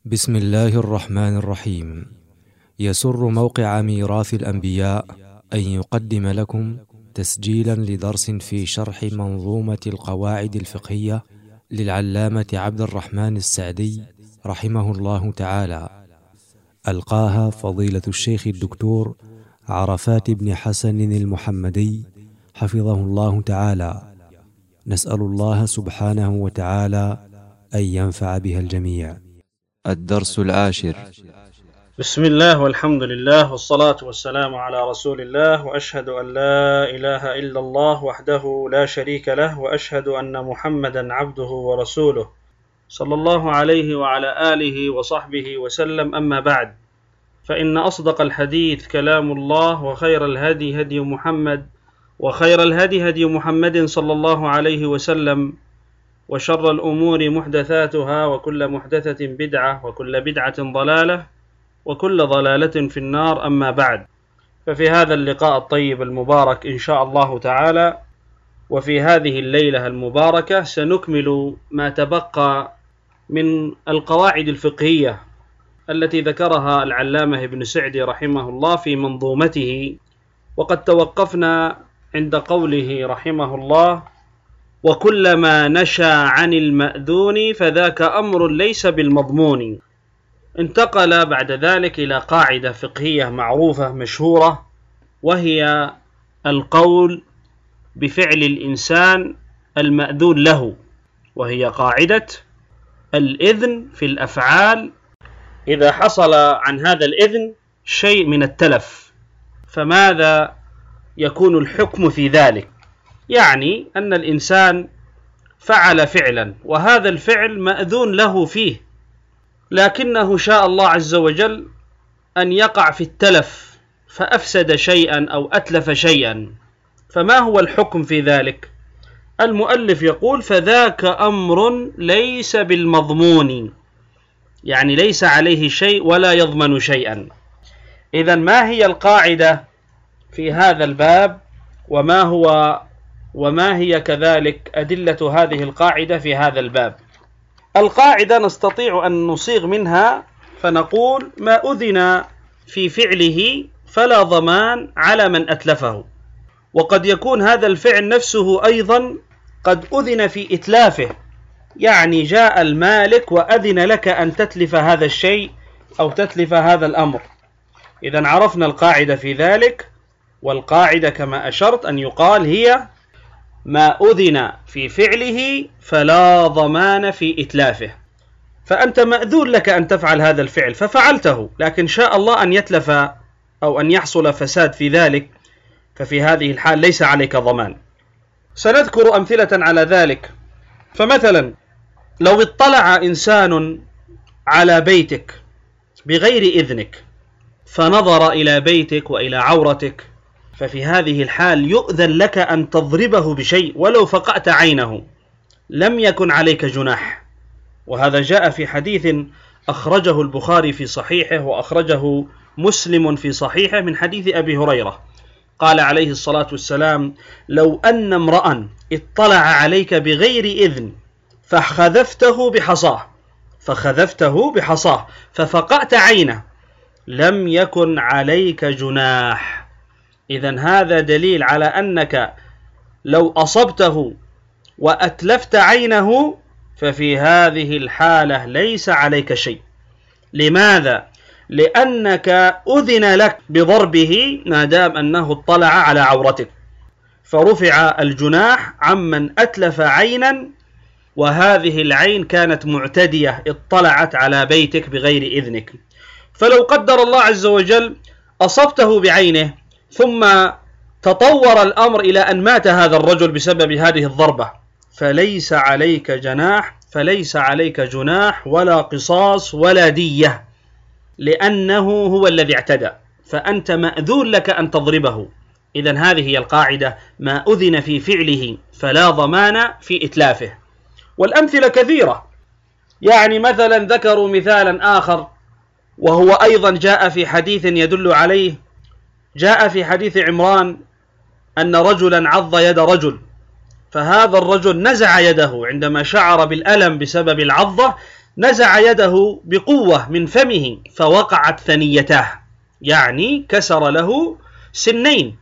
بسم الله الرحمن الرحيم. يسر موقع ميراث الأنبياء أن يقدم لكم تسجيلا لدرس في شرح منظومة القواعد الفقهية للعلامة عبد الرحمن السعدي رحمه الله تعالى، ألقاها فضيلة الشيخ الدكتور عرفات بن حسن المحمدي حفظه الله تعالى. نسأل الله سبحانه وتعالى أن ينفع بها الجميع. الدرس العاشر. بسم الله والحمد لله والصلاة والسلام على رسول الله، وأشهد أن لا إله إلا الله وحده لا شريك له، وأشهد أن محمدا عبده ورسوله صلى الله عليه وعلى آله وصحبه وسلم. أما بعد، فإن أصدق الحديث كلام الله، وخير الهدي هدي محمد، وخير الهدي هدي محمد صلى الله عليه وسلم، وشر الأمور محدثاتها، وكل محدثة بدعة، وكل بدعة ضلالة، وكل ضلالة في النار. أما بعد، ففي هذا اللقاء الطيب المبارك إن شاء الله تعالى، وفي هذه الليلة المباركة، سنكمل ما تبقى من القواعد الفقهية التي ذكرها العلامة ابن سعدي رحمه الله في منظومته. وقد توقفنا عند قوله رحمه الله: وكلما نشا عن المأذون فذاك أمر ليس بالمضمون. انتقل بعد ذلك إلى قاعدة فقهية معروفة مشهورة، وهي القول بفعل الإنسان المأذون له، وهي قاعدة الإذن في الأفعال إذا حصل عن هذا الإذن شيء من التلف، فماذا يكون الحكم في ذلك؟ يعني أن الإنسان فعل فعلا، وهذا الفعل مأذون له فيه، لكنه شاء الله عز وجل أن يقع في التلف فأفسد شيئا أو أتلف شيئا، فما هو الحكم في ذلك؟ المؤلف يقول: فذاك أمر ليس بالمضمون، يعني ليس عليه شيء ولا يضمن شيئا. إذن ما هي القاعدة في هذا الباب، وما هي كذلك أدلة هذه القاعدة في هذا الباب؟ القاعدة نستطيع أن نصيغ منها فنقول: ما أذن في فعله فلا ضمان على من أتلفه. وقد يكون هذا الفعل نفسه أيضا قد أذن في إتلافه، يعني جاء المالك وأذن لك أن تتلف هذا الشيء أو تتلف هذا الأمر. إذن عرفنا القاعدة في ذلك، والقاعدة كما أشرت أن يقال هي: ما أذن في فعله فلا ضمان في إتلافه. فأنت مأذون لك أن تفعل هذا الفعل ففعلته، لكن شاء الله أن يتلف أو أن يحصل فساد في ذلك، ففي هذه الحال ليس عليك ضمان. سنذكر أمثلة على ذلك. فمثلا لو اطلع إنسان على بيتك بغير إذنك فنظر إلى بيتك وإلى عورتك، ففي هذه الحال يؤذن لك أن تضربه بشيء ولو فقأت عينه، لم يكن عليك جناح. وهذا جاء في حديث أخرجه البخاري في صحيحه، وأخرجه مسلم في صحيحه، من حديث أبي هريرة قال عليه الصلاة والسلام: لو أن امرأ اطلع عليك بغير إذن فخذفته بحصاه ففقأت عينه، لم يكن عليك جناح. إذن هذا دليل على أنك لو أصبته وأتلفت عينه ففي هذه الحالة ليس عليك شيء. لماذا؟ لأنك أذن لك بضربه ما دام أنه اطلع على عورتك، فرفع الجناح عمن أتلف عينا، وهذه العين كانت معتدية، اطلعت على بيتك بغير إذنك. فلو قدر الله عز وجل أصبته بعينه ثم تطور الأمر إلى أن مات هذا الرجل بسبب هذه الضربة، فليس عليك جناح ولا قصاص ولا دية، لأنه هو الذي اعتدى، فأنت مأذون لك أن تضربه. إذن هذه هي القاعدة: ما أذن في فعله فلا ضمان في إتلافه. والأمثلة كثيرة، يعني مثلا ذكروا مثالا آخر، وهو أيضا جاء في حديث يدل عليه. جاء في حديث عمران أن رجلا عض يد رجل، فهذا الرجل نزع يده عندما شعر بالألم بسبب العضة، نزع يده بقوة من فمه فوقعت ثنيتاه، يعني كسر له سنين،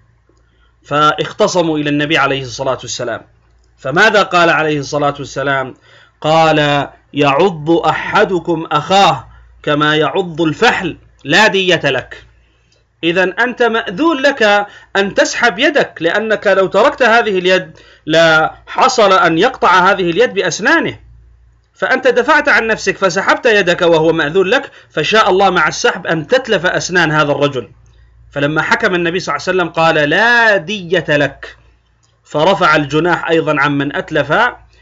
فاختصموا إلى النبي عليه الصلاة والسلام. فماذا قال عليه الصلاة والسلام؟ قال: يعض أحدكم أخاه كما يعض الفحل لا دية لك. إذن أنت مأذون لك أن تسحب يدك، لأنك لو تركت هذه اليد لا حصل أن يقطع هذه اليد بأسنانه، فأنت دفعت عن نفسك فسحبت يدك وهو مأذون لك، فشاء الله مع السحب أن تتلف أسنان هذا الرجل. فلما حكم النبي صلى الله عليه وسلم قال: لا دية لك، فرفع الجناح أيضا عمن أتلف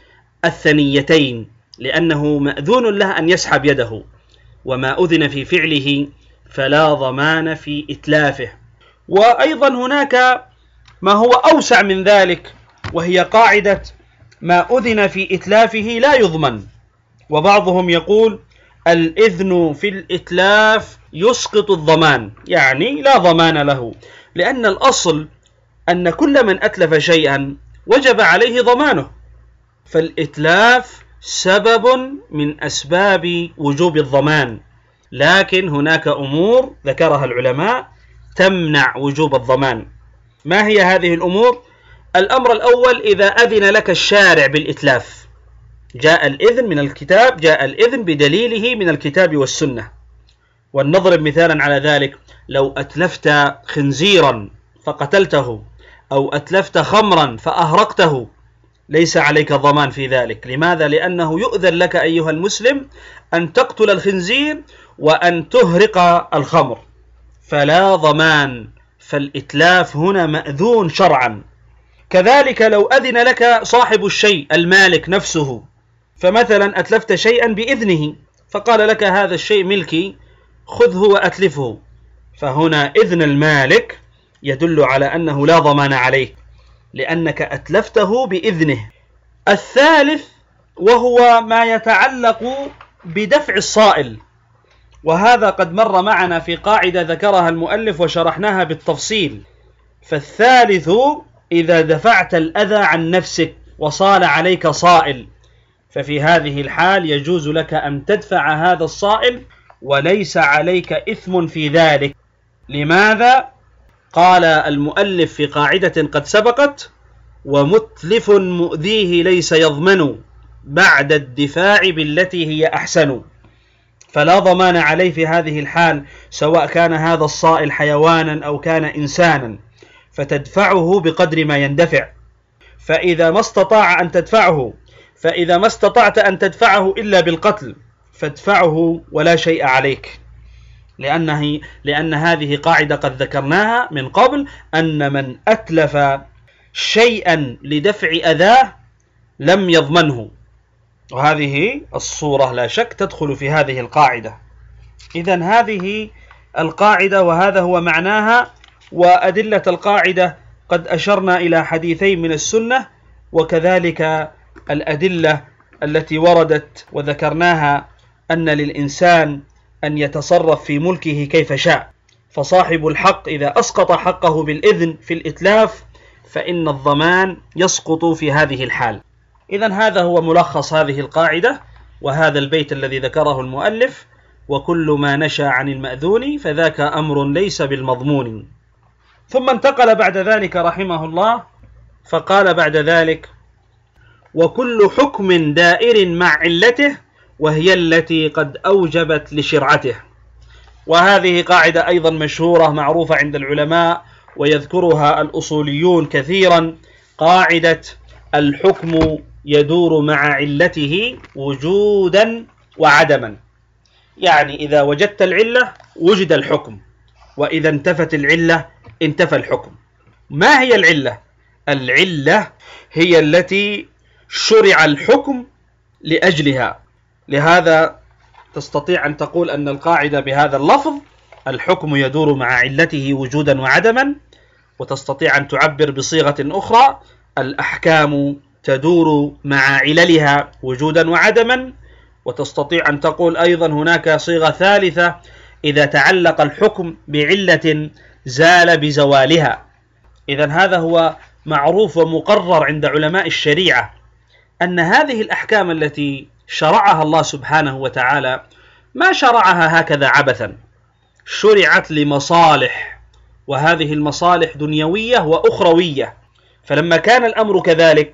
الثنيتين، لأنه مأذون له أن يسحب يده، وما أذن في فعله فلا ضمان في إتلافه. وأيضا هناك ما هو أوسع من ذلك، وهي قاعدة ما أذن في إتلافه لا يضمن. وبعضهم يقول: الإذن في الإتلاف يسقط الضمان، يعني لا ضمان له، لأن الأصل أن كل من أتلف شيئا وجب عليه ضمانه، فالإتلاف سبب من أسباب وجوب الضمان. لكن هناك أمور ذكرها العلماء تمنع وجوب الضمان. ما هي هذه الأمور؟ الأمر الأول: إذا أذن لك الشارع بالإتلاف، جاء الإذن من الكتاب، جاء الإذن بدليله من الكتاب والسنة. ولنضرب مثالا على ذلك: لو أتلفت خنزيرا فقتلته، أو أتلفت خمرا فأهرقته، ليس عليك ضمان في ذلك. لماذا؟ لأنه يؤذن لك أيها المسلم أن تقتل الخنزير وأن تهرق الخمر، فلا ضمان، فالإتلاف هنا مأذون شرعا. كذلك لو أذن لك صاحب الشيء المالك نفسه، فمثلا أتلفت شيئا بإذنه فقال لك: هذا الشيء ملكي، خذه وأتلفه، فهنا إذن المالك يدل على أنه لا ضمان عليه، لأنك أتلفته بإذنه. الثالث وهو ما يتعلق بدفع الصائل، وهذا قد مر معنا في قاعدة ذكرها المؤلف وشرحناها بالتفصيل. فالثالث: إذا دفعت الأذى عن نفسك وصال عليك صائل، ففي هذه الحال يجوز لك أن تدفع هذا الصائل وليس عليك إثم في ذلك. لماذا؟ قال المؤلف في قاعدة قد سبقت: ومتلف مؤذيه ليس يضمن بعد الدفاع بالتي هي أحسن. فلا ضمان عليه في هذه الحال، سواء كان هذا الصائل حيوانا أو كان إنسانا، فتدفعه بقدر ما يندفع. فإذا ما استطعت أن تدفعه إلا بالقتل فادفعه ولا شيء عليك، لأن هذه قاعدة قد ذكرناها من قبل، أن من أتلف شيئا لدفع أذاه لم يضمنه، وهذه الصورة لا شك تدخل في هذه القاعدة. إذن هذه القاعدة وهذا هو معناها. وأدلة القاعدة قد أشرنا إلى حديثين من السنة، وكذلك الأدلة التي وردت وذكرناها أن للإنسان أن يتصرف في ملكه كيف شاء، فصاحب الحق إذا أسقط حقه بالإذن في الإتلاف فإن الضمان يسقط في هذه الحال. إذن هذا هو ملخص هذه القاعدة وهذا البيت الذي ذكره المؤلف: وكل ما نشا عن المأذون فذاك أمر ليس بالمضمون. ثم انتقل بعد ذلك رحمه الله فقال بعد ذلك: وكل حكم دائر مع علته وهي التي قد أوجبت لشرعته. وهذه قاعدة أيضا مشهورة معروفة عند العلماء ويذكرها الأصوليون كثيرا، قاعدة الحكم يدور مع علته وجودا وعدما. يعني إذا وجدت العلة وجد الحكم، وإذا انتفت العلة انتفى الحكم. ما هي العلة؟ العلة هي التي شرع الحكم لأجلها. لهذا تستطيع أن تقول أن القاعدة بهذا اللفظ: الحكم يدور مع علته وجودا وعدما. وتستطيع أن تعبر بصيغة أخرى: الأحكام تدور مع عللها وجودا وعدما. وتستطيع أن تقول أيضا هناك صيغة ثالثة: إذا تعلق الحكم بعلة زال بزوالها. إذن هذا هو معروف ومقرر عند علماء الشريعة، أن هذه الأحكام التي شرعها الله سبحانه وتعالى ما شرعها هكذا عبثا، شرعت لمصالح، وهذه المصالح دنيوية وأخروية. فلما كان الأمر كذلك،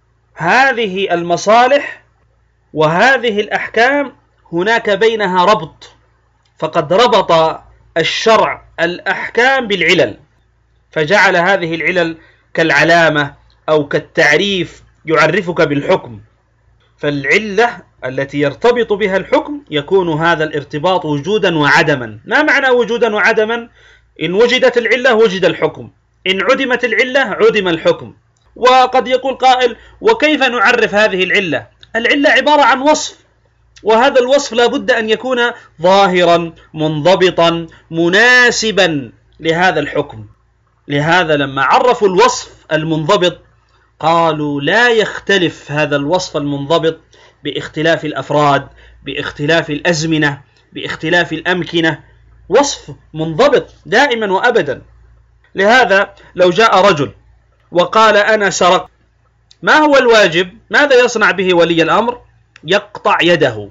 هذه المصالح وهذه الأحكام هناك بينها ربط، فقد ربط الشرع الأحكام بالعلل، فجعل هذه العلل كالعلامة أو كالتعريف يعرفك بالحكم. فالعلة التي يرتبط بها الحكم يكون هذا الارتباط وجودا وعدما. ما معنى وجودا وعدما؟ إن وجدت العلة وجد الحكم، إن عدمت العلة عدم الحكم. وقد يقول قائل: وكيف نعرف هذه العلة؟ العلة عبارة عن وصف، وهذا الوصف لا بد أن يكون ظاهرا منضبطا مناسبا لهذا الحكم. لهذا لما عرفوا الوصف المنضبط قالوا لا يختلف هذا الوصف المنضبط باختلاف الأفراد، باختلاف الأزمنة، باختلاف الأمكنة، وصف منضبط دائما وأبدا. لهذا لو جاء رجل وقال أنا سرقت، ما هو الواجب؟ ماذا يصنع به ولي الأمر؟ يقطع يده.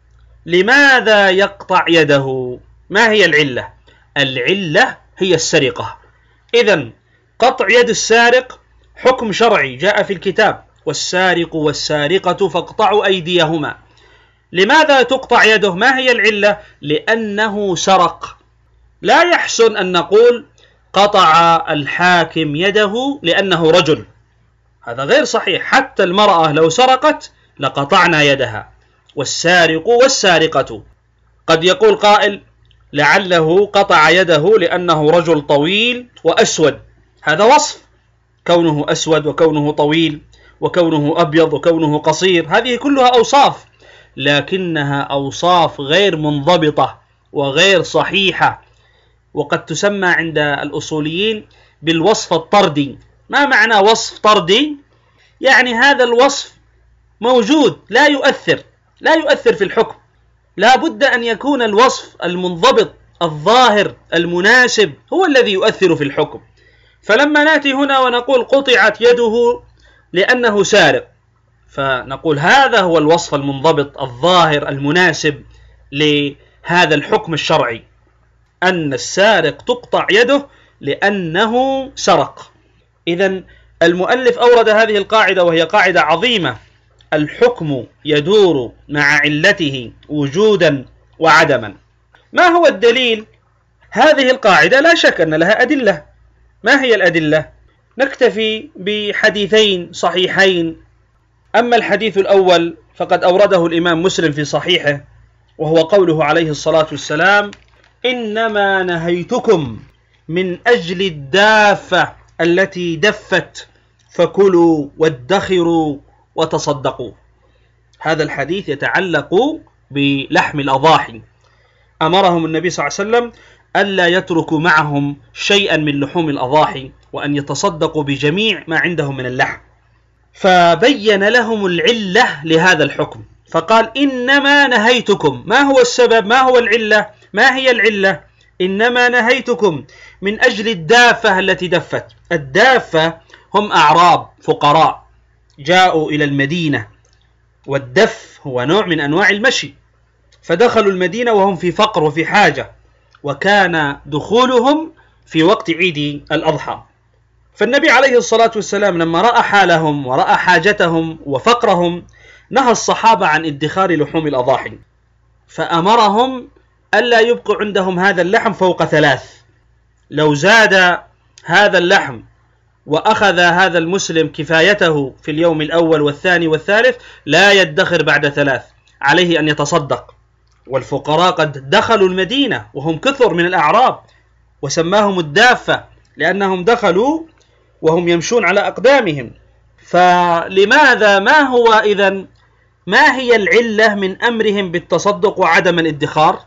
لماذا يقطع يده؟ ما هي العلة؟ العلة هي السرقة. إذن قطع يد السارق حكم شرعي جاء في الكتاب: والسارق والسارقة فاقطعوا أيديهما. لماذا تقطع يده؟ ما هي العلة؟ لأنه سرق. لا يحسن أن نقول قطع الحاكم يده لأنه رجل، هذا غير صحيح. حتى المرأة لو سرقت لقطعنا يدها. والسارق والسارقة، قد يقول قائل لعله قطع يده لأنه رجل طويل وأسود، هذا وصف، كونه أسود وكونه طويل وكونه أبيض وكونه قصير، هذه كلها أوصاف، لكنها أوصاف غير منضبطة وغير صحيحة، وقد تسمى عند الأصوليين بالوصف الطردي. ما معنى وصف طردي؟ يعني هذا الوصف موجود لا يؤثر في الحكم. لا بد أن يكون الوصف المنضبط الظاهر المناسب هو الذي يؤثر في الحكم. فلما نأتي هنا ونقول قطعت يده لأنه سارق، فنقول هذا هو الوصف المنضبط الظاهر المناسب لهذا الحكم الشرعي، أن السارق تقطع يده لأنه سرق. إذن المؤلف أورد هذه القاعدة وهي قاعدة عظيمة: الحكم يدور مع علته وجودا وعدما. ما هو الدليل؟ هذه القاعدة لا شك أن لها أدلة. ما هي الأدلة؟ نكتفي بحديثين صحيحين. أما الحديث الأول فقد أورده الإمام مسلم في صحيحه، وهو قوله عليه الصلاة والسلام: إنما نهيتكم من أجل الدافة التي دفت فكلوا وادخروا وتصدقوا. هذا الحديث يتعلق بلحم الأضاحي. أمرهم النبي صلى الله عليه وسلم ألا يتركوا معهم شيئا من لحوم الأضاحي، وأن يتصدقوا بجميع ما عندهم من اللحم. فبين لهم العلة لهذا الحكم، فقال: إنما نهيتكم. ما هو السبب؟ ما هو العلة؟ ما هي العلة؟ إنما نهيتكم من أجل الدافة التي دفت. الدافة هم أعراب فقراء جاءوا إلى المدينة، والدف هو نوع من أنواع المشي، فدخلوا المدينة وهم في فقر وفي حاجة، وكان دخولهم في وقت عيد الأضحى. فالنبي عليه الصلاة والسلام لما رأى حالهم ورأى حاجتهم وفقرهم نهى الصحابة عن ادخار لحوم الأضاحي، فأمرهم ألا يبقوا عندهم هذا اللحم فوق 3. لو زاد هذا اللحم وأخذ هذا المسلم كفايته في اليوم الأول والثاني والثالث لا يدخر بعد 3، عليه أن يتصدق. والفقراء قد دخلوا المدينة وهم كثر من الأعراب، وسماهم الدافة لأنهم دخلوا وهم يمشون على أقدامهم. فلماذا؟ ما هي العلة من أمرهم بالتصدق وعدم الادخار؟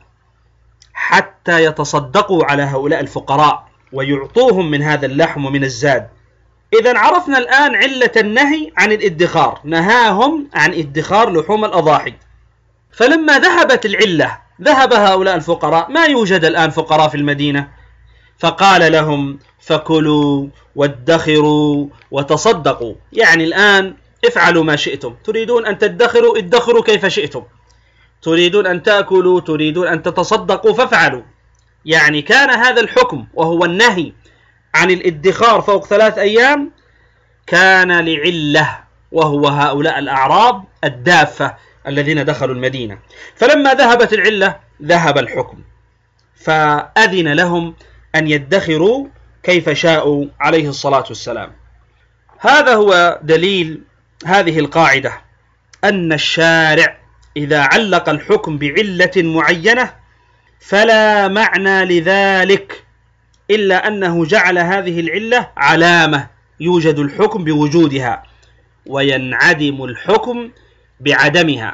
حتى يتصدقوا على هؤلاء الفقراء ويعطوهم من هذا اللحم ومن الزاد. إذن عرفنا الآن علة النهي عن الادخار، نهاهم عن ادخار لحوم الأضاحي. فلما ذهبت العلة ذهب هؤلاء الفقراء، ما يوجد الآن فقراء في المدينة، فقال لهم: فكلوا وادخروا وتصدقوا. يعني الآن افعلوا ما شئتم، تريدون أن تدخروا ادخروا كيف شئتم، تريدون أن تأكلوا، تريدون أن تتصدقوا فافعلوا. يعني كان هذا الحكم وهو النهي عن الادخار فوق 3 أيام كان لعلة، وهو هؤلاء الأعراب الدافة الذين دخلوا المدينة. فلما ذهبت العلة ذهب الحكم، فأذن لهم أن يدخروا كيف شاءوا عليه الصلاة والسلام. هذا هو دليل هذه القاعدة، أن الشارع إذا علق الحكم بعلة معينة فلا معنى لذلك إلا أنه جعل هذه العلة علامة يوجد الحكم بوجودها وينعدم الحكم بعدمها.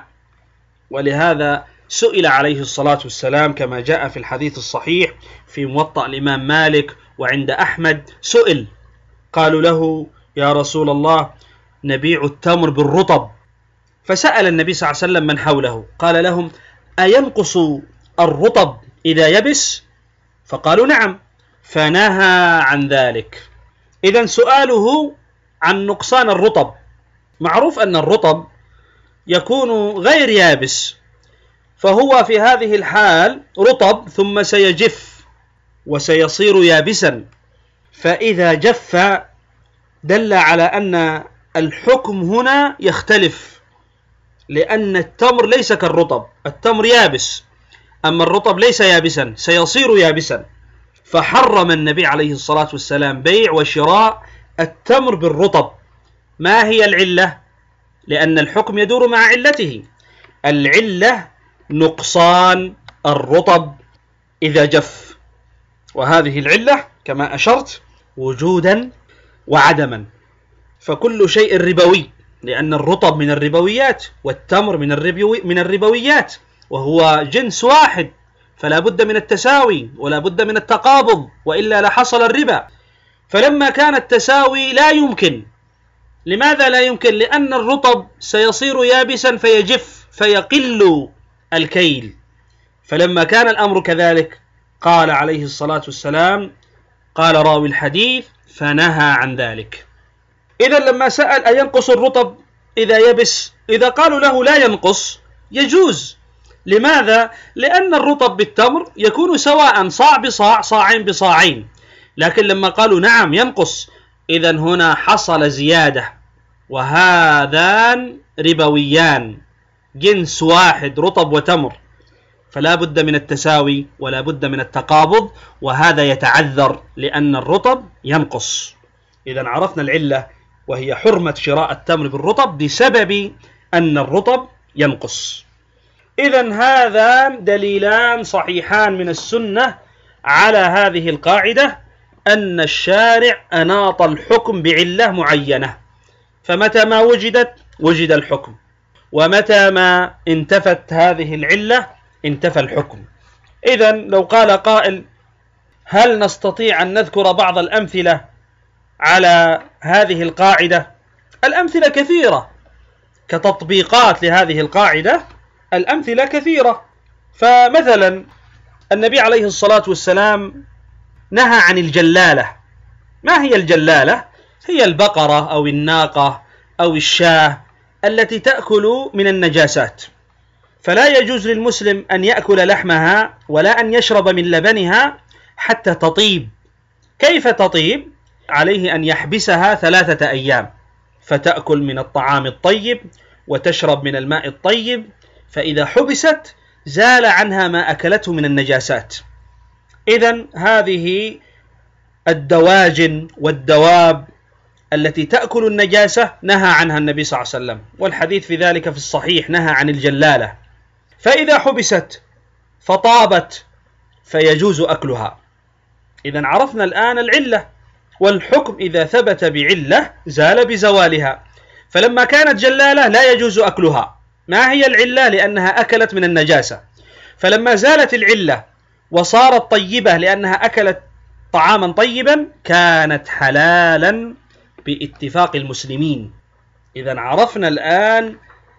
ولهذا سئل عليه الصلاة والسلام كما جاء في الحديث الصحيح في موطأ الإمام مالك وعند أحمد، سئل قالوا له يا رسول الله نبيع التمر بالرطب، فسأل النبي صلى الله عليه وسلم من حوله قال لهم أينقص الرطب إذا يبس؟ فقالوا نعم، فنهى عن ذلك. إذن سؤاله عن نقصان الرطب، معروف أن الرطب يكون غير يابس، فهو في هذه الحال رطب ثم سيجف وسيصير يابسا، فإذا جف دل على أن الحكم هنا يختلف، لأن التمر ليس كالرطب، التمر يابس أما الرطب ليس يابسا سيصير يابسا، فحرم النبي عليه الصلاة والسلام بيع وشراء التمر بالرطب. ما هي العلة؟ لأن الحكم يدور مع علته، العلة نقصان الرطب إذا جف، وهذه العلة كما أشرت وجودا وعدما، فكل شيء ربوي، لأن الرطب من الربويات والتمر من الربويات، وهو جنس واحد، فلا بد من التساوي ولا بد من التقابض، وإلا لحصل الربا. فلما كان التساوي لا يمكن. لماذا لا يمكن؟ لأن الرطب سيصير يابسا فيجف فيقل الكيل. فلما كان الأمر كذلك قال عليه الصلاة والسلام، قال راوي الحديث فنهى عن ذلك. إذا لما سأل أينقص الرطب إذا يبس، إذا قالوا له لا ينقص يجوز. لماذا؟ لأن الرطب بالتمر يكون سواء صاع بصاع صاعين بصاعين، لكن لما قالوا نعم ينقص إذا هنا حصل زيادة، وهذان ربويان جنس واحد رطب وتمر، فلا بد من التساوي ولا بد من التقابض، وهذا يتعذر لأن الرطب ينقص. إذا عرفنا العلة وهي حرمة شراء التمر بالرطب بسبب أن الرطب ينقص. إذا هذان دليلان صحيحان من السنة على هذه القاعدة، أن الشارع أناط الحكم بعلة معينة، فمتى ما وجد الحكم، ومتى ما انتفت هذه العلة انتفى الحكم. إذا لو قال قائل هل نستطيع أن نذكر بعض الأمثلة على هذه القاعدة؟ الأمثلة كثيرة كتطبيقات لهذه القاعدة، الأمثلة كثيرة. فمثلا النبي عليه الصلاة والسلام نهى عن الجلالة. ما هي الجلالة؟ هي البقرة أو الناقة أو الشاة التي تأكل من النجاسات، فلا يجوز للمسلم أن يأكل لحمها ولا أن يشرب من لبنها حتى تطيب. كيف تطيب؟ عليه أن يحبسها 3 أيام، فتأكل من الطعام الطيب وتشرب من الماء الطيب، فإذا حبست زال عنها ما أكلته من النجاسات. إذن هذه الدواجن والدواب التي تأكل النجاسة نهى عنها النبي صلى الله عليه وسلم، والحديث في ذلك في الصحيح، نهى عن الجلالة. فإذا حبست فطابت فيجوز أكلها. إذن عرفنا الآن العلة، والحكم إذا ثبت بعلة زال بزوالها. فلما كانت جلالة لا يجوز أكلها. ما هي العلة؟ لأنها أكلت من النجاسة. فلما زالت العلة وصارت طيبة لأنها أكلت طعاما طيبا كانت حلالا باتفاق المسلمين. إذن عرفنا الآن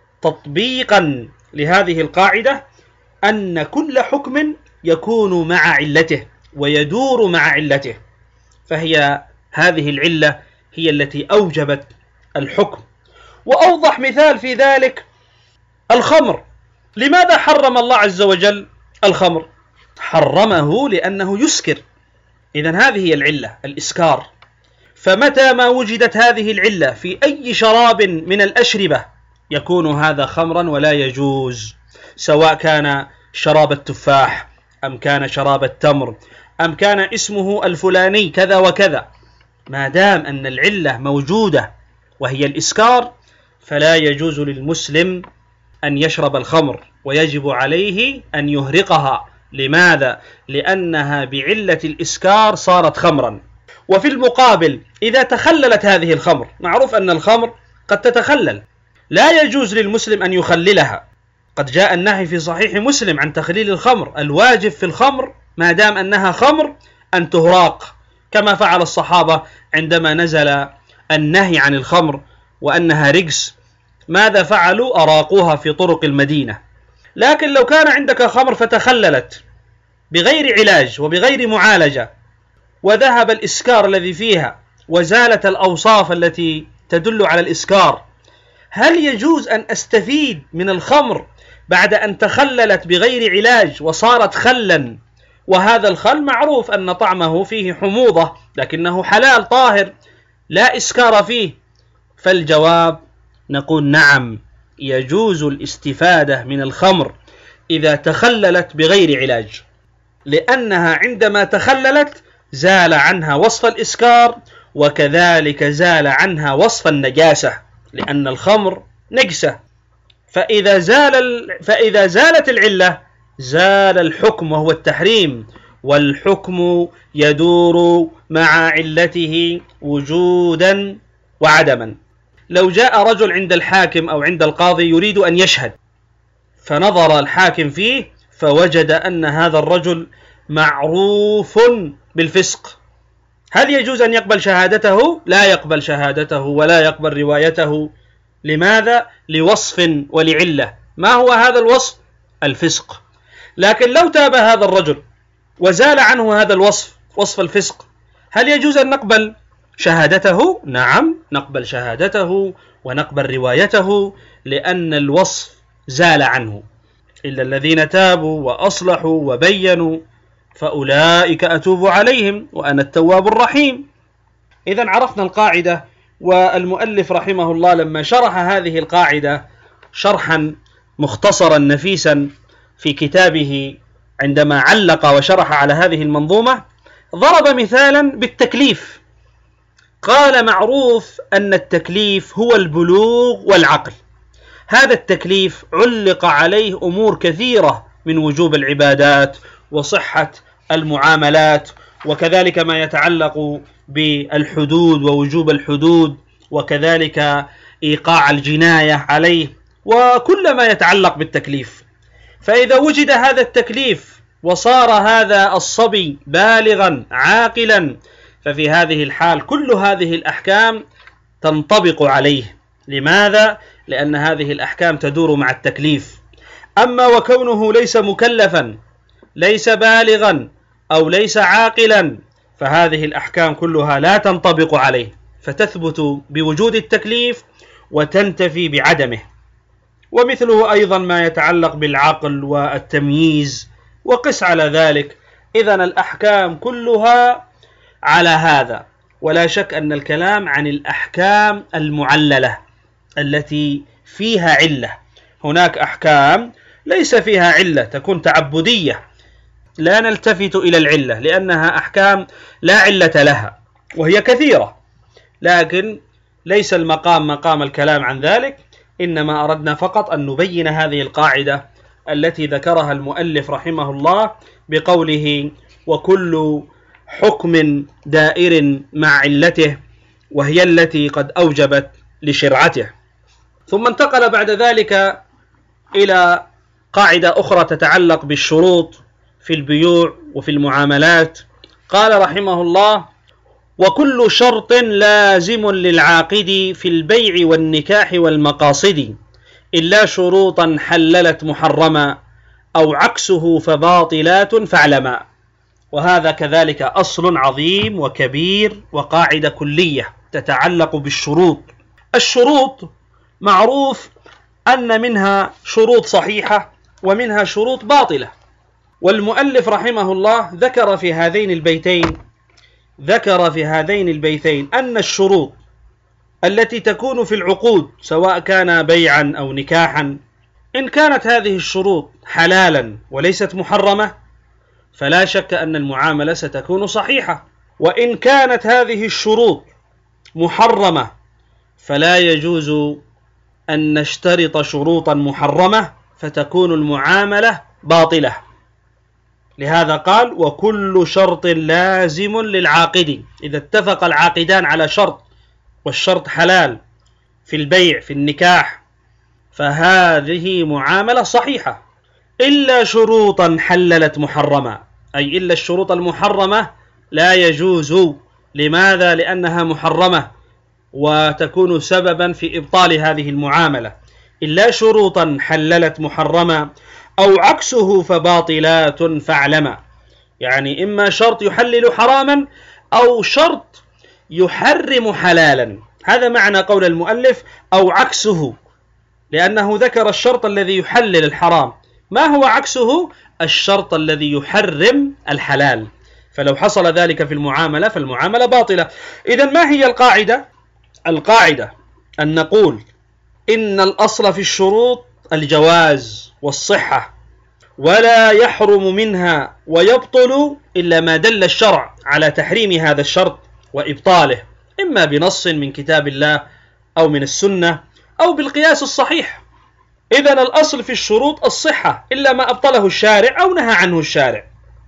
تطبيقا لهذه القاعدة أن كل حكم يكون مع علته ويدور مع علته، فهي هذه العلة هي التي أوجبت الحكم. وأوضح مثال في ذلك الخمر. لماذا حرم الله عز وجل الخمر؟ حرمه لأنه يسكر. إذن هذه هي العلة، الإسكار. فمتى ما وجدت هذه العلة في أي شراب من الأشربة يكون هذا خمرا ولا يجوز، سواء كان شراب التفاح أم كان شراب التمر أم كان اسمه الفلاني كذا وكذا، ما دام أن العلة موجودة وهي الإسكار فلا يجوز للمسلم أن يشرب الخمر، ويجب عليه أن يهرقها. لماذا؟ لأنها بعلة الإسكار صارت خمرا. وفي المقابل إذا تخللت هذه الخمر، معروف أن الخمر قد تتخلل، لا يجوز للمسلم أن يخللها. قد جاء النهي في صحيح مسلم عن تخليل الخمر. الواجب في الخمر ما دام أنها خمر أن تهراق، كما فعل الصحابة عندما نزل النهي عن الخمر وأنها رجس. ماذا فعلوا؟ أراقوها في طرق المدينة. لكن لو كان عندك خمر فتخللت بغير علاج وبغير معالجة، وذهب الإسكار الذي فيها وزالت الأوصاف التي تدل على الإسكار، هل يجوز أن أستفيد من الخمر بعد أن تخللت بغير علاج وصارت خلا؟ وهذا الخل معروف أن طعمه فيه حموضة، لكنه حلال طاهر لا إسكار فيه. فالجواب نقول نعم، يجوز الاستفادة من الخمر إذا تخللت بغير علاج، لأنها عندما تخللت زال عنها وصف الإسكار، وكذلك زال عنها وصف النجاسة، لأن الخمر نجسة. فإذا زالت العلة زال الحكم وهو التحريم، والحكم يدور مع علته وجودا وعدما. لو جاء رجل عند الحاكم أو عند القاضي يريد أن يشهد، فنظر الحاكم فيه فوجد أن هذا الرجل معروف بالفسق، هل يجوز أن يقبل شهادته؟ لا يقبل شهادته ولا يقبل روايته. لماذا؟ لوصف ولعلة. ما هو هذا الوصف؟ الفسق. لكن لو تاب هذا الرجل وزال عنه هذا الوصف، وصف الفسق، هل يجوز أن نقبل شهادته؟ نعم، نقبل شهادته ونقبل روايته، لأن الوصف زال عنه. إلا الذين تابوا وأصلحوا وبينوا فأولئك أتوب عليهم وأنا التواب الرحيم. إذن عرفنا القاعدة، والمؤلف رحمه الله لما شرح هذه القاعدة شرحا مختصرا نفيسا في كتابه عندما علق وشرح على هذه المنظومة، ضرب مثالا بالتكليف. قال معروف أن التكليف هو البلوغ والعقل. هذا التكليف علق عليه أمور كثيرة من وجوب العبادات وصحة المعاملات، وكذلك ما يتعلق بالحدود ووجوب الحدود، وكذلك إيقاع الجناية عليه، وكل ما يتعلق بالتكليف. فإذا وجد هذا التكليف وصار هذا الصبي بالغا عاقلا، ففي هذه الحال كل هذه الأحكام تنطبق عليه. لماذا؟ لأن هذه الأحكام تدور مع التكليف. أما وكونه ليس مكلفا، ليس بالغا أو ليس عاقلا، فهذه الأحكام كلها لا تنطبق عليه، فتثبت بوجود التكليف وتنتفي بعدمه. ومثله أيضا ما يتعلق بالعقل والتمييز، وقس على ذلك. إذن الأحكام كلها على هذا. ولا شك أن الكلام عن الأحكام المعللة التي فيها علة. هناك أحكام ليس فيها علة، تكون تعبدية، لا نلتفت إلى العلة لأنها أحكام لا علة لها، وهي كثيرة، لكن ليس المقام مقام الكلام عن ذلك. إنما أردنا فقط أن نبين هذه القاعدة التي ذكرها المؤلف رحمه الله بقوله وكل حكم دائر مع علته، وهي التي قد أوجبت لشرعته. ثم انتقل بعد ذلك إلى قاعدة أخرى تتعلق بالشروط في البيوع وفي المعاملات. قال رحمه الله وكل شرط لازم للعاقد في البيع والنكاح والمقاصد إلا شروطا حللت محرما أو عكسه فباطلات فاعلما. وهذا كذلك أصل عظيم وكبير وقاعدة كلية تتعلق بالشروط. الشروط معروف أن منها شروط صحيحة ومنها شروط باطلة، والمؤلف رحمه الله ذكر في هذين البيتين أن الشروط التي تكون في العقود سواء كان بيعا أو نكاحا، إن كانت هذه الشروط حلالا وليست محرمة فلا شك أن المعاملة ستكون صحيحة، وإن كانت هذه الشروط محرمة فلا يجوز أن نشترط شروطا محرمة فتكون المعاملة باطلة. لهذا قال: وكل شرط لازم للعاقد. إذا اتفق العاقدان على شرط والشرط حلال في البيع في النكاح فهذه معاملة صحيحة، إلا شروطا حللت محرمة، أي إلا الشروط المحرمة لا يجوز. لماذا؟ لأنها محرمة وتكون سببا في إبطال هذه المعاملة. إلا شروطا حللت محرمة أو عكسه فباطلات فاعلما، يعني إما شرط يحلل حراما أو شرط يحرم حلالا. هذا معنى قول المؤلف أو عكسه، لأنه ذكر الشرط الذي يحلل الحرام. ما هو عكسه؟ الشرط الذي يحرم الحلال. فلو حصل ذلك في المعاملة فالمعاملة باطلة. إذن ما هي القاعدة؟ القاعدة أن نقول إن الأصل في الشروط الجواز والصحة، ولا يحرم منها ويبطل إلا ما دل الشرع على تحريم هذا الشرط وإبطاله، إما بنص من كتاب الله أو من السنة أو بالقياس الصحيح. إذن الأصل في الشروط الصحة إلا ما أبطله الشارع أو نهى عنه الشارع.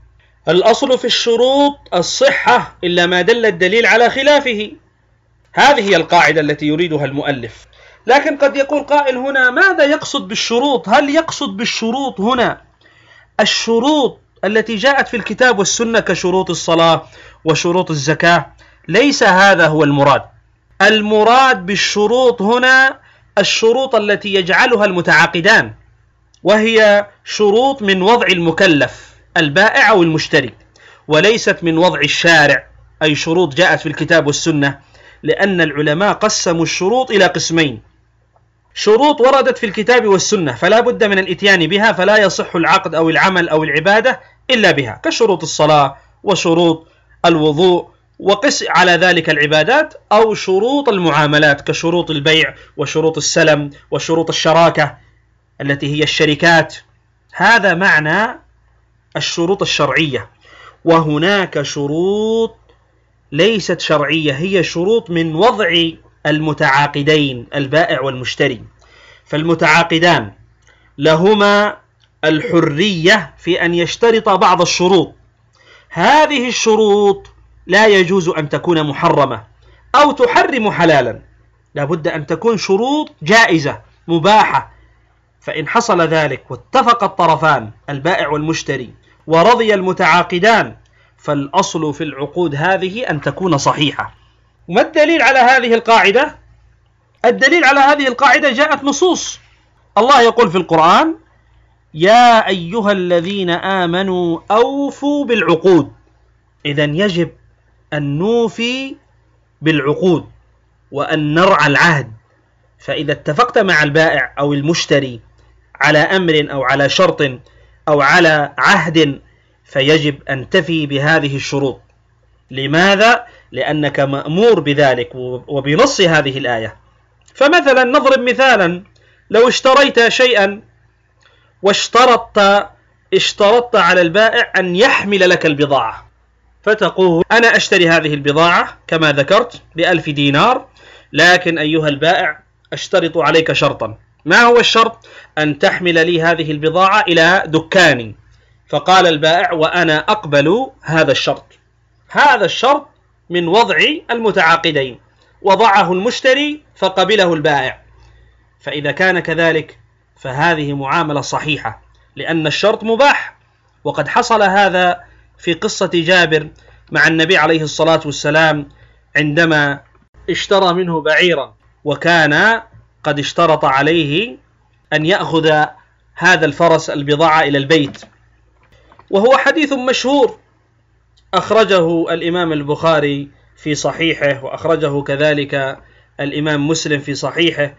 الأصل في الشروط الصحة إلا ما دل الدليل على خلافه. هذه هي القاعدة التي يريدها المؤلف. لكن قد يقول قائل هنا: ماذا يقصد بالشروط؟ هل يقصد بالشروط هنا الشروط التي جاءت في الكتاب والسنة كشروط الصلاة وشروط الزكاة؟ ليس هذا هو المراد. المراد بالشروط هنا الشروط التي يجعلها المتعاقدان، وهي شروط من وضع المكلف البائع أو المشتري، وليست من وضع الشارع، أي شروط جاءت في الكتاب والسنة. لأن العلماء قسموا الشروط إلى قسمين: شروط وردت في الكتاب والسنة فلا بد من الإتيان بها، فلا يصح العقد أو العمل أو العبادة إلا بها، كشروط الصلاة وشروط الوضوء وقس على ذلك العبادات، أو شروط المعاملات كشروط البيع وشروط السلم وشروط الشراكة التي هي الشركات. هذا معنى الشروط الشرعية. وهناك شروط ليست شرعية، هي شروط من وضع المتعاقدين البائع والمشتري. فالمتعاقدان لهما الحرية في أن يشترط بعض الشروط. هذه الشروط لا يجوز أن تكون محرمة أو تحرم حلالا، لا بد أن تكون شروط جائزة مباحة. فإن حصل ذلك واتفق الطرفان البائع والمشتري ورضي المتعاقدان فالأصل في العقود هذه أن تكون صحيحة. وما الدليل على هذه القاعدة؟ الدليل على هذه القاعدة جاءت نصوص. الله يقول في القرآن: يا أيها الذين آمنوا أوفوا بالعقود. إذن يجب أن نوفي بالعقود وأن نرعى العهد. فإذا اتفقت مع البائع أو المشتري على أمر أو على شرط أو على عهد فيجب أن تفي بهذه الشروط. لماذا؟ لأنك مأمور بذلك وبنص هذه الآية. فمثلا نضرب مثالا: لو اشتريت شيئا واشترطت على البائع أن يحمل لك البضاعة، فتقول: أنا أشتري هذه البضاعة كما ذكرت ب1000 دينار، لكن أيها البائع أشترط عليك شرطا. ما هو الشرط؟ أن تحمل لي هذه البضاعة إلى دكاني. فقال البائع: وأنا أقبل هذا الشرط. هذا الشرط من وضع المتعاقدين، وضعه المشتري فقبله البائع. فإذا كان كذلك فهذه معاملة صحيحة، لأن الشرط مباح. وقد حصل هذا في قصة جابر مع النبي عليه الصلاة والسلام عندما اشترى منه بعيرا، وكان قد اشترط عليه أن يأخذ هذا الفرس البضاعة إلى البيت. وهو حديث مشهور أخرجه الإمام البخاري في صحيحه، وأخرجه كذلك الإمام مسلم في صحيحه،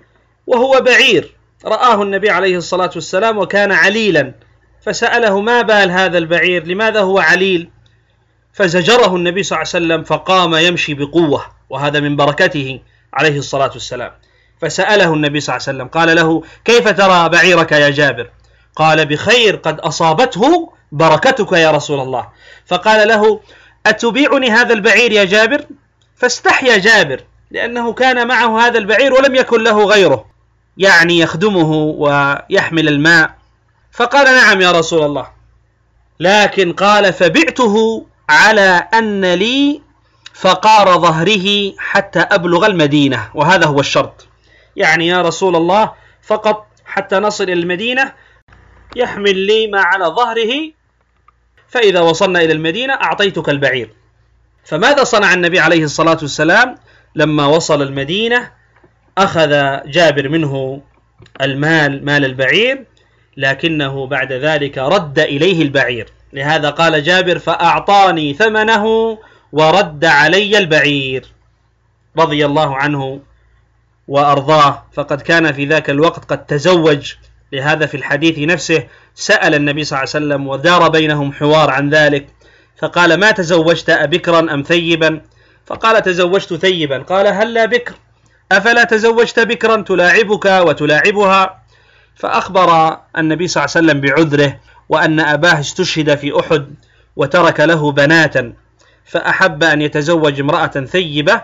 وهو بعير رآه النبي عليه الصلاة والسلام وكان عليلا، فسأله: ما بال هذا البعير؟ لماذا هو عليل؟ فزجره النبي صلى الله عليه وسلم فقام يمشي بقوة، وهذا من بركته عليه الصلاة والسلام. فسأله النبي صلى الله عليه وسلم قال له: كيف ترى بعيرك يا جابر؟ قال: بخير، قد أصابته بركتك يا رسول الله. فقال له: أتبيعني هذا البعير يا جابر؟ فاستحيا جابر لأنه كان معه هذا البعير ولم يكن له غيره يعني يخدمه ويحمل الماء. فقال: نعم يا رسول الله. لكن قال: فبعته على أن لي فقار ظهره حتى أبلغ المدينة، وهذا هو الشرط. يعني يا رسول الله فقط حتى نصل إلى المدينة يحمل لي ما على ظهره، فإذا وصلنا إلى المدينة أعطيتك البعير. فماذا صنع النبي عليه الصلاة والسلام؟ لما وصل المدينة أخذ جابر منه مال البعير، لكنه بعد ذلك رد إليه البعير. لهذا قال جابر: فأعطاني ثمنه ورد علي البعير، رضي الله عنه وأرضاه، فقد كان في ذاك الوقت قد تزوج. لهذا في الحديث نفسه سأل النبي صلى الله عليه وسلم ودار بينهم حوار عن ذلك، فقال: ما تزوجت أبكرا أم ثيبا؟ فقال: تزوجت ثيبا. قال: هلا بكر؟ أفلا تزوجت بكرا تلاعبك وتلاعبها؟ فأخبر النبي صلى الله عليه وسلم بعذره، وأن أباه استشهد في أحد وترك له بناتا، فأحب أن يتزوج امرأة ثيبة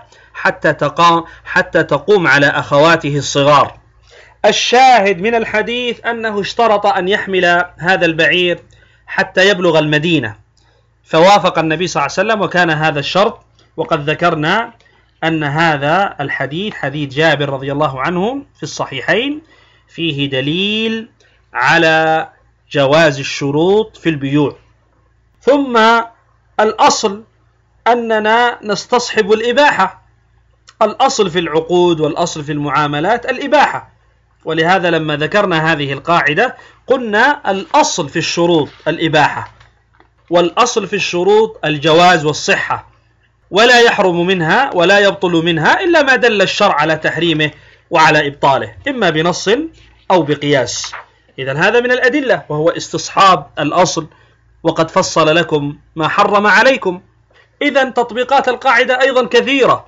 حتى تقوم على أخواته الصغار. الشاهد من الحديث أنه اشترط أن يحمل هذا البعير حتى يبلغ المدينة، فوافق النبي صلى الله عليه وسلم وكان هذا الشرط. وقد ذكرنا أن هذا الحديث حديث جابر رضي الله عنه في الصحيحين فيه دليل على جواز الشروط في البيوع. ثم الأصل أننا نستصحب الإباحة، الأصل في العقود والأصل في المعاملات الإباحة. ولهذا لما ذكرنا هذه القاعدة قلنا الأصل في الشروط الإباحة، والأصل في الشروط الجواز والصحة، ولا يحرم منها ولا يبطل منها إلا ما دل الشرع على تحريمه وعلى إبطاله، إما بنص أو بقياس. إذن هذا من الأدلة، وهو استصحاب الأصل، وقد فصل لكم ما حرم عليكم. إذن تطبيقات القاعدة أيضا كثيرة.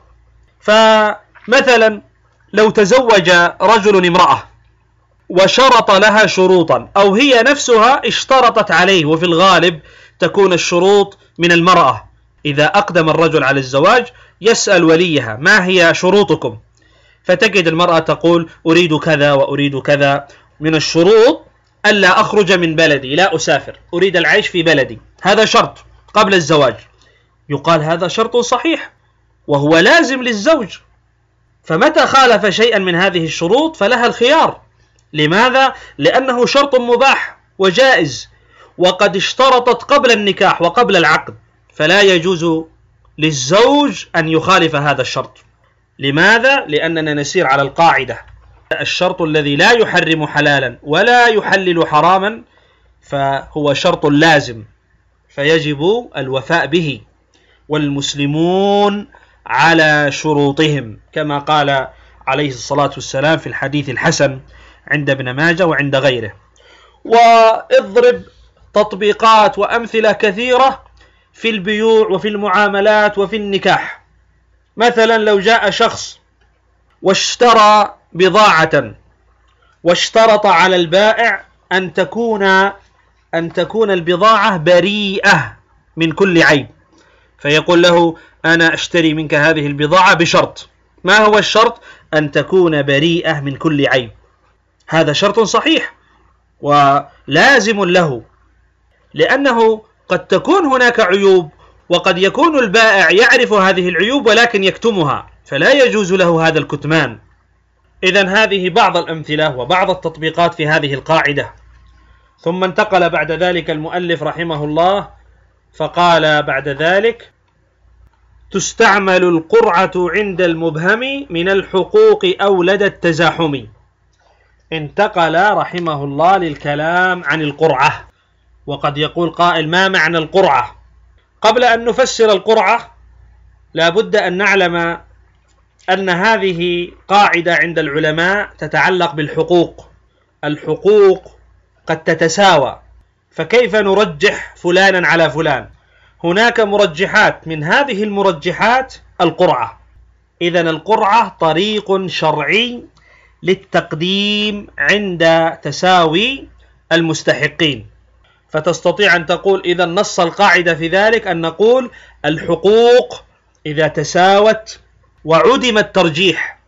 فمثلا لو تزوج رجل امرأة وشرط لها شروطا، أو هي نفسها اشترطت عليه، وفي الغالب تكون الشروط من المرأة. إذا أقدم الرجل على الزواج يسأل وليها: ما هي شروطكم؟ فتجد المرأة تقول: أريد كذا وأريد كذا. من الشروط ألا أخرج من بلدي، لا أسافر، أريد العيش في بلدي، هذا شرط قبل الزواج. يقال هذا شرط صحيح وهو لازم للزوج، فمتى خالف شيئا من هذه الشروط فلها الخيار. لماذا؟ لأنه شرط مباح وجائز، وقد اشترطت قبل النكاح وقبل العقد، فلا يجوز للزوج أن يخالف هذا الشرط. لماذا؟ لأننا نسير على القاعدة: الشرط الذي لا يحرم حلالا ولا يحلل حراما فهو شرط لازم، فيجب الوفاء به، والمسلمون على شروطهم، كما قال عليه الصلاة والسلام في الحديث الحسن عند ابن ماجه وعند غيره. واضرب تطبيقات وأمثلة كثيرة في البيوع وفي المعاملات وفي النكاح. مثلا لو جاء شخص واشترى بضاعة واشترط على البائع أن تكون البضاعة بريئة من كل عيب، فيقول له: أنا أشتري منك هذه البضاعة بشرط. ما هو الشرط؟ أن تكون بريئة من كل عيب. هذا شرط صحيح ولازم له، لأنه قد تكون هناك عيوب، وقد يكون البائع يعرف هذه العيوب ولكن يكتمها، فلا يجوز له هذا الكتمان. إذن هذه بعض الأمثلة وبعض التطبيقات في هذه القاعدة. ثم انتقل بعد ذلك المؤلف رحمه الله فقال بعد ذلك: تستعمل القرعة عند المبهم من الحقوق أو لدى التزاحم. انتقل رحمه الله للكلام عن القرعة. وقد يقول قائل: ما معنى القرعة؟ قبل أن نفسر القرعة لا بد أن نعلم أن هذه قاعدة عند العلماء تتعلق بالحقوق. الحقوق قد تتساوى، فكيف نرجح فلانا على فلان؟ هناك مرجحات، من هذه المرجحات القرعة. إذن القرعة طريق شرعي للتقديم عند تساوي المستحقين. فتستطيع أن تقول إذا نص القاعدة في ذلك أن نقول الحقوق إذا تساوت وعدم الترجيح،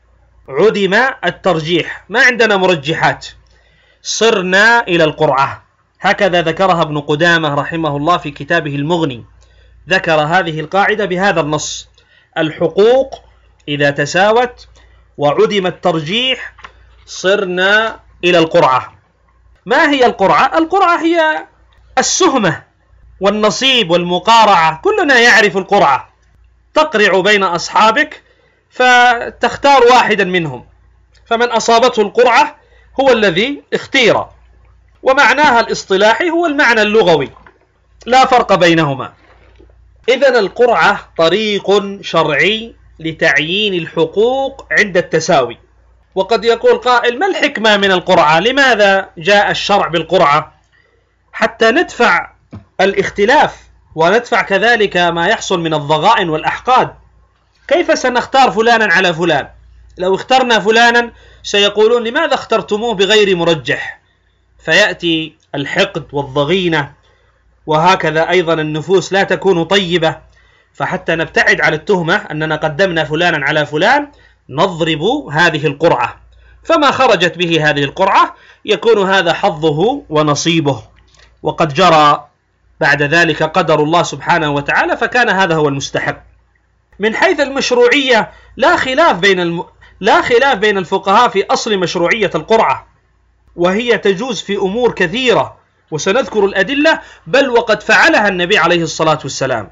ما عندنا مرجحات، صرنا إلى القرعة. هكذا ذكرها ابن قدامة رحمه الله في كتابه المغني، ذكر هذه القاعدة بهذا النص: الحقوق إذا تساوت وعدم الترجيح صرنا إلى القرعة. ما هي القرعة؟ القرعة هي السهمة والنصيب والمقارعة، كلنا يعرف القرعة. تقرع بين أصحابك فتختار واحدا منهم، فمن أصابته القرعة هو الذي اختير، ومعناها الاصطلاحي هو المعنى اللغوي، لا فرق بينهما. إذن القرعة طريق شرعي لتعيين الحقوق عند التساوي. وقد يقول قائل: ما الحكمة من القرعة؟ لماذا جاء الشرع بالقرعة؟ حتى ندفع الاختلاف وندفع كذلك ما يحصل من الضغائن والأحقاد. كيف سنختار فلانا على فلان؟ لو اخترنا فلانا سيقولون: لماذا اخترتموه بغير مرجح؟ فيأتي الحقد والضغينة، وهكذا أيضا النفوس لا تكون طيبة. فحتى نبتعد عن التهمة أننا قدمنا فلانا على فلان نضرب هذه القرعة، فما خرجت به هذه القرعة يكون هذا حظه ونصيبه، وقد جرى بعد ذلك قدر الله سبحانه وتعالى، فكان هذا هو المستحق. من حيث المشروعية لا خلاف بين الفقهاء في أصل مشروعية القرعة، وهي تجوز في أمور كثيرة، وسنذكر الأدلة، بل وقد فعلها النبي عليه الصلاة والسلام.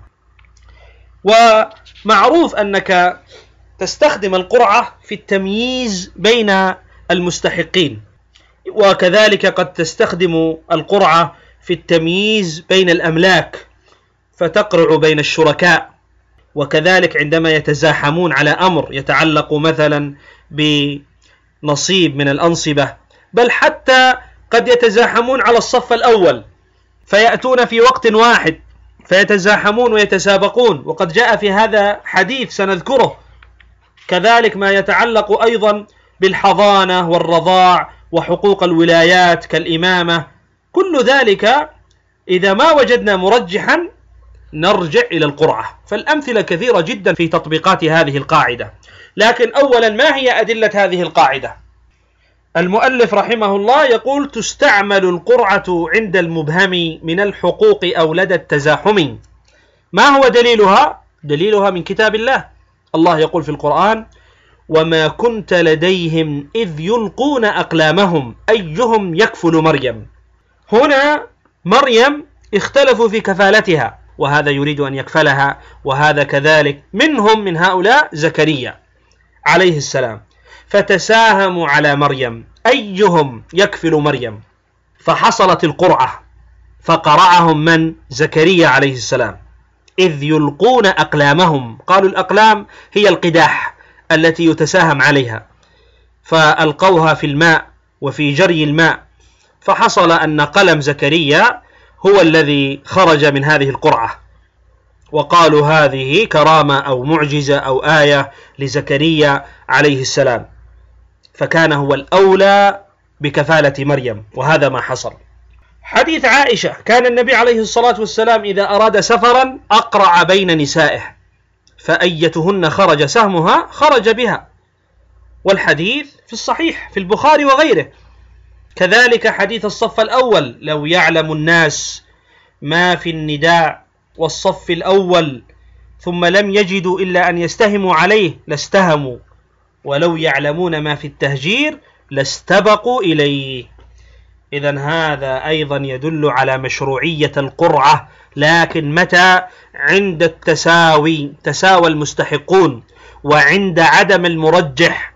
ومعروف أنك تستخدم القرعة في التمييز بين المستحقين، وكذلك قد تستخدم القرعة في التمييز بين الأملاك، فتقرع بين الشركاء، وكذلك عندما يتزاحمون على أمر يتعلق مثلا بنصيب من الأنصبة، بل حتى قد يتزاحمون على الصف الأول فيأتون في وقت واحد فيتزاحمون ويتسابقون، وقد جاء في هذا حديث سنذكره. كذلك ما يتعلق أيضا بالحضانة والرضاع وحقوق الولايات كالإمامة، كل ذلك إذا ما وجدنا مرجحا نرجع إلى القرعة. فالأمثلة كثيرة جدا في تطبيقات هذه القاعدة. لكن أولا، ما هي أدلة هذه القاعدة؟ المؤلف رحمه الله يقول: تستعمل القرعة عند المبهم من الحقوق أو لدى التزاحم. ما هو دليلها؟ دليلها من كتاب الله. الله يقول في القرآن: وما كنت لديهم إذ يلقون أقلامهم أيهم يكفل مريم. هنا مريم اختلفوا في كفالتها، وهذا يريد أن يكفلها وهذا كذلك، منهم من هؤلاء زكريا عليه السلام، فتساهموا على مريم أيهم يكفل مريم، فحصلت القرعة، فقرعهم من؟ زكريا عليه السلام. إذ يلقون أقلامهم، قالوا الأقلام هي القداح التي يتساهم عليها، فألقوها في الماء وفي جري الماء، فحصل أن قلم زكريا هو الذي خرج من هذه القرعة، وقالوا هذه كرامة أو معجزة أو آية لزكريا عليه السلام، فكان هو الأولى بكفالة مريم، وهذا ما حصل. حديث عائشة: كان النبي عليه الصلاة والسلام إذا أراد سفرا أقرع بين نسائه، فأيتهن خرج سهمها خرج بها، والحديث في الصحيح في البخاري وغيره. كذلك حديث الصف الأول: لو يعلم الناس ما في النداء والصف الأول ثم لم يجدوا إلا أن يستهموا عليه لاستهموا، ولو يعلمون ما في التهجير لاستبقوا إليه. إذن هذا أيضا يدل على مشروعية القرعة، لكن متى؟ عند التساوي، تساوى المستحقون، وعند عدم المرجح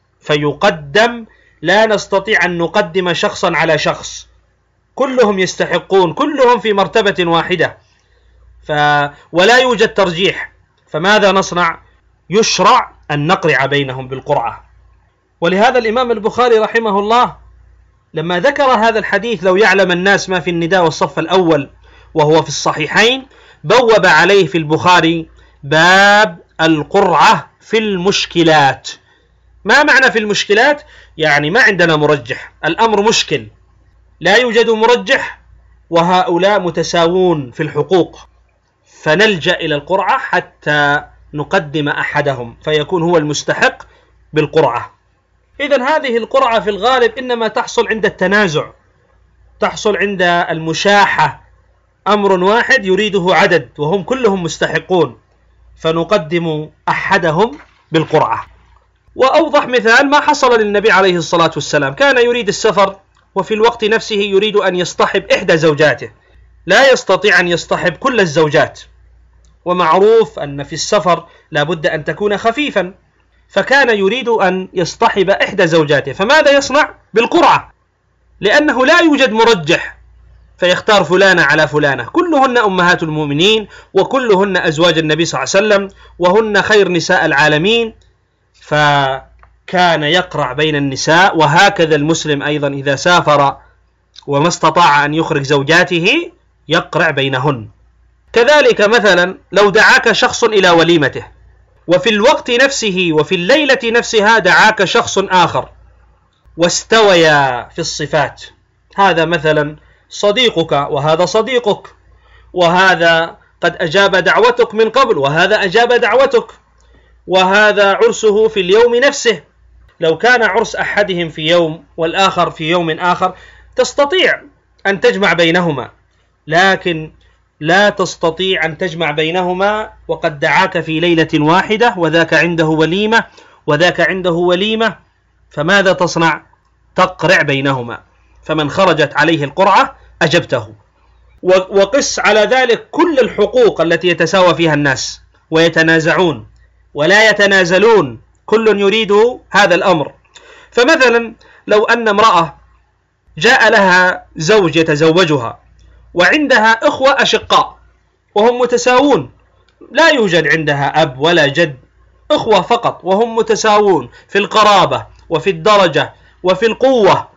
فيقدم. لا نستطيع أن نقدم شخصا على شخص، كلهم يستحقون، كلهم في مرتبة واحدة، ولا يوجد ترجيح. فماذا نصنع؟ يشرع أن نقرع بينهم بالقرعة. ولهذا الإمام البخاري رحمه الله لما ذكر هذا الحديث لو يعلم الناس ما في النداء والصف الأول وهو في الصحيحين بوب عليه في البخاري باب القرعة في المشكلات. ما معنى في المشكلات؟ يعني ما عندنا مرجح، الأمر مشكل، لا يوجد مرجح وهؤلاء متساوون في الحقوق، فنلجأ إلى القرعة حتى نقدم أحدهم فيكون هو المستحق بالقرعة. إذن هذه القرعة في الغالب إنما تحصل عند التنازع، تحصل عند المشاحة، أمر واحد يريده عدد وهم كلهم مستحقون فنقدم أحدهم بالقرعة. وأوضح مثال ما حصل للنبي عليه الصلاة والسلام، كان يريد السفر وفي الوقت نفسه يريد أن يصطحب إحدى زوجاته، لا يستطيع أن يصطحب كل الزوجات، ومعروف أن في السفر لا بد أن تكون خفيفا، فكان يريد أن يصطحب إحدى زوجاته، فماذا يصنع؟ بالقرعة، لأنه لا يوجد مرجح فيختار فلانة على فلانة، كلهن أمهات المؤمنين وكلهن أزواج النبي صلى الله عليه وسلم وهن خير نساء العالمين، فكان يقرع بين النساء. وهكذا المسلم أيضا إذا سافر وما استطاع أن يخرج زوجاته يقرع بينهن. كذلك مثلا لو دعاك شخص إلى وليمته وفي الوقت نفسه وفي الليلة نفسها دعاك شخص آخر واستويا في الصفات، هذا مثلا صديقك وهذا صديقك، وهذا قد أجاب دعوتك من قبل وهذا أجاب دعوتك، وهذا عرسه في اليوم نفسه، لو كان عرس أحدهم في يوم والآخر في يوم آخر تستطيع أن تجمع بينهما، لكن لا تستطيع أن تجمع بينهما وقد دعاك في ليلة واحدة وذاك عنده وليمة وذاك عنده وليمة، فماذا تصنع؟ تقرع بينهما، فمن خرجت عليه القرعة أجبته. وقس على ذلك كل الحقوق التي يتساوى فيها الناس ويتنازعون ولا يتنازلون، كل يريد هذا الأمر. فمثلا لو أن امرأة جاء لها زوج يتزوجها وعندها إخوة أشقاء وهم متساوون، لا يوجد عندها أب ولا جد، إخوة فقط وهم متساوون في القرابة وفي الدرجة وفي القوة،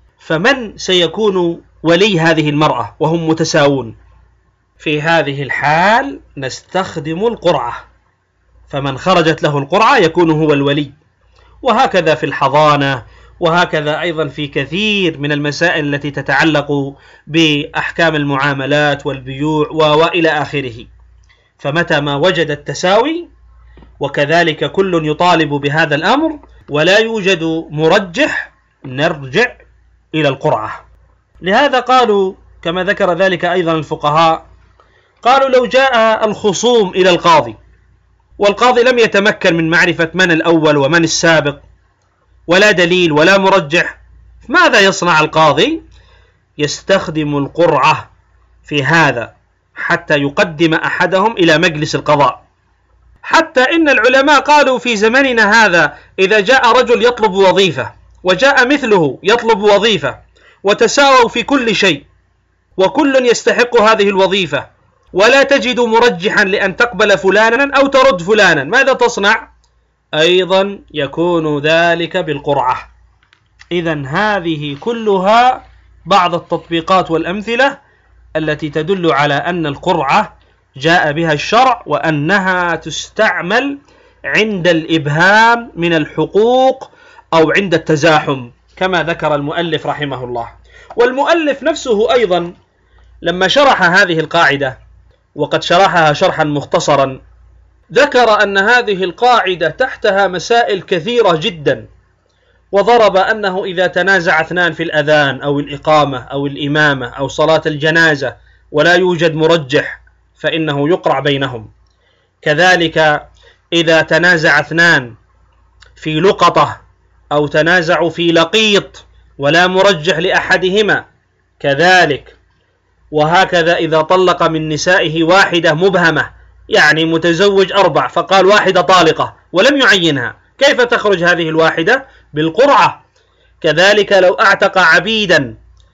فمن سيكون ولي هذه المرأة وهم متساوون؟ في هذه الحال نستخدم القرعة، فمن خرجت له القرعة يكون هو الولي. وهكذا في الحضانة، وهكذا أيضا في كثير من المسائل التي تتعلق بأحكام المعاملات والبيوع وإلى آخره. فمتى ما وجد التساوي وكذلك كل يطالب بهذا الأمر ولا يوجد مرجح نرجع إلى القرعة. لهذا قالوا كما ذكر ذلك أيضا الفقهاء، قالوا لو جاء الخصوم إلى القاضي والقاضي لم يتمكن من معرفة من الأول ومن السابق ولا دليل ولا مرجح، ماذا يصنع القاضي؟ يستخدم القرعة في هذا حتى يقدم أحدهم إلى مجلس القضاء. حتى إن العلماء قالوا في زمننا هذا إذا جاء رجل يطلب وظيفة وجاء مثله يطلب وظيفة وتساووا في كل شيء وكل يستحق هذه الوظيفة ولا تجد مرجحا لأن تقبل فلانا أو ترد فلانا، ماذا تصنع؟ أيضا يكون ذلك بالقرعة. إذن هذه كلها بعض التطبيقات والأمثلة التي تدل على أن القرعة جاء بها الشرع وأنها تستعمل عند الإبهام من الحقوق أو عند التزاحم كما ذكر المؤلف رحمه الله. والمؤلف نفسه أيضا لما شرح هذه القاعدة وقد شرحها شرحا مختصرا ذكر أن هذه القاعدة تحتها مسائل كثيرة جدا، وضرب أنه إذا تنازع اثنان في الأذان أو الإقامة أو الإمامة أو صلاة الجنازة ولا يوجد مرجح فإنه يقرع بينهم. كذلك إذا تنازع اثنان في لقطة أو تنازعوا في لقيط ولا مرجح لأحدهما كذلك. وهكذا إذا طلق من نسائه واحدة مبهمة، يعني متزوج 4 فقال واحدة طالقة ولم يعينها، كيف تخرج هذه الواحدة؟ بالقرعة. كذلك لو أعتق عبيدا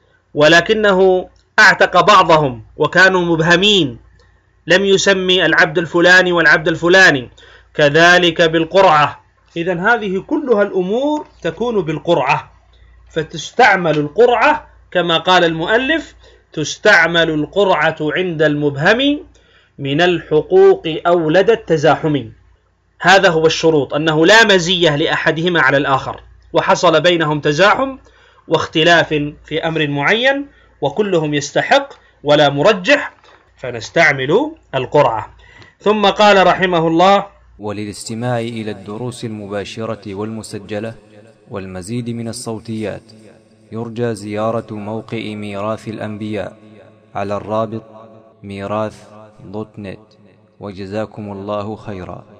ولكنه أعتق بعضهم وكانوا مبهمين لم يسمي العبد الفلاني والعبد الفلاني، كذلك بالقرعة إذن هذه كلها الأمور تكون بالقرعة، فتستعمل القرعة كما قال المؤلف: تستعمل القرعة عند المبهم من الحقوق أو لدى التزاحم. هذا هو الشروط، أنه لا مزية لأحدهما على الآخر، وحصل بينهم تزاحم واختلاف في أمر معين وكلهم يستحق ولا مرجح، فنستعمل القرعة. ثم قال رحمه الله: وللاستماع إلى الدروس المباشرة والمسجلة والمزيد من الصوتيات يرجى زيارة موقع ميراث الأنبياء على الرابط ميراث.net. وجزاكم الله خيرا.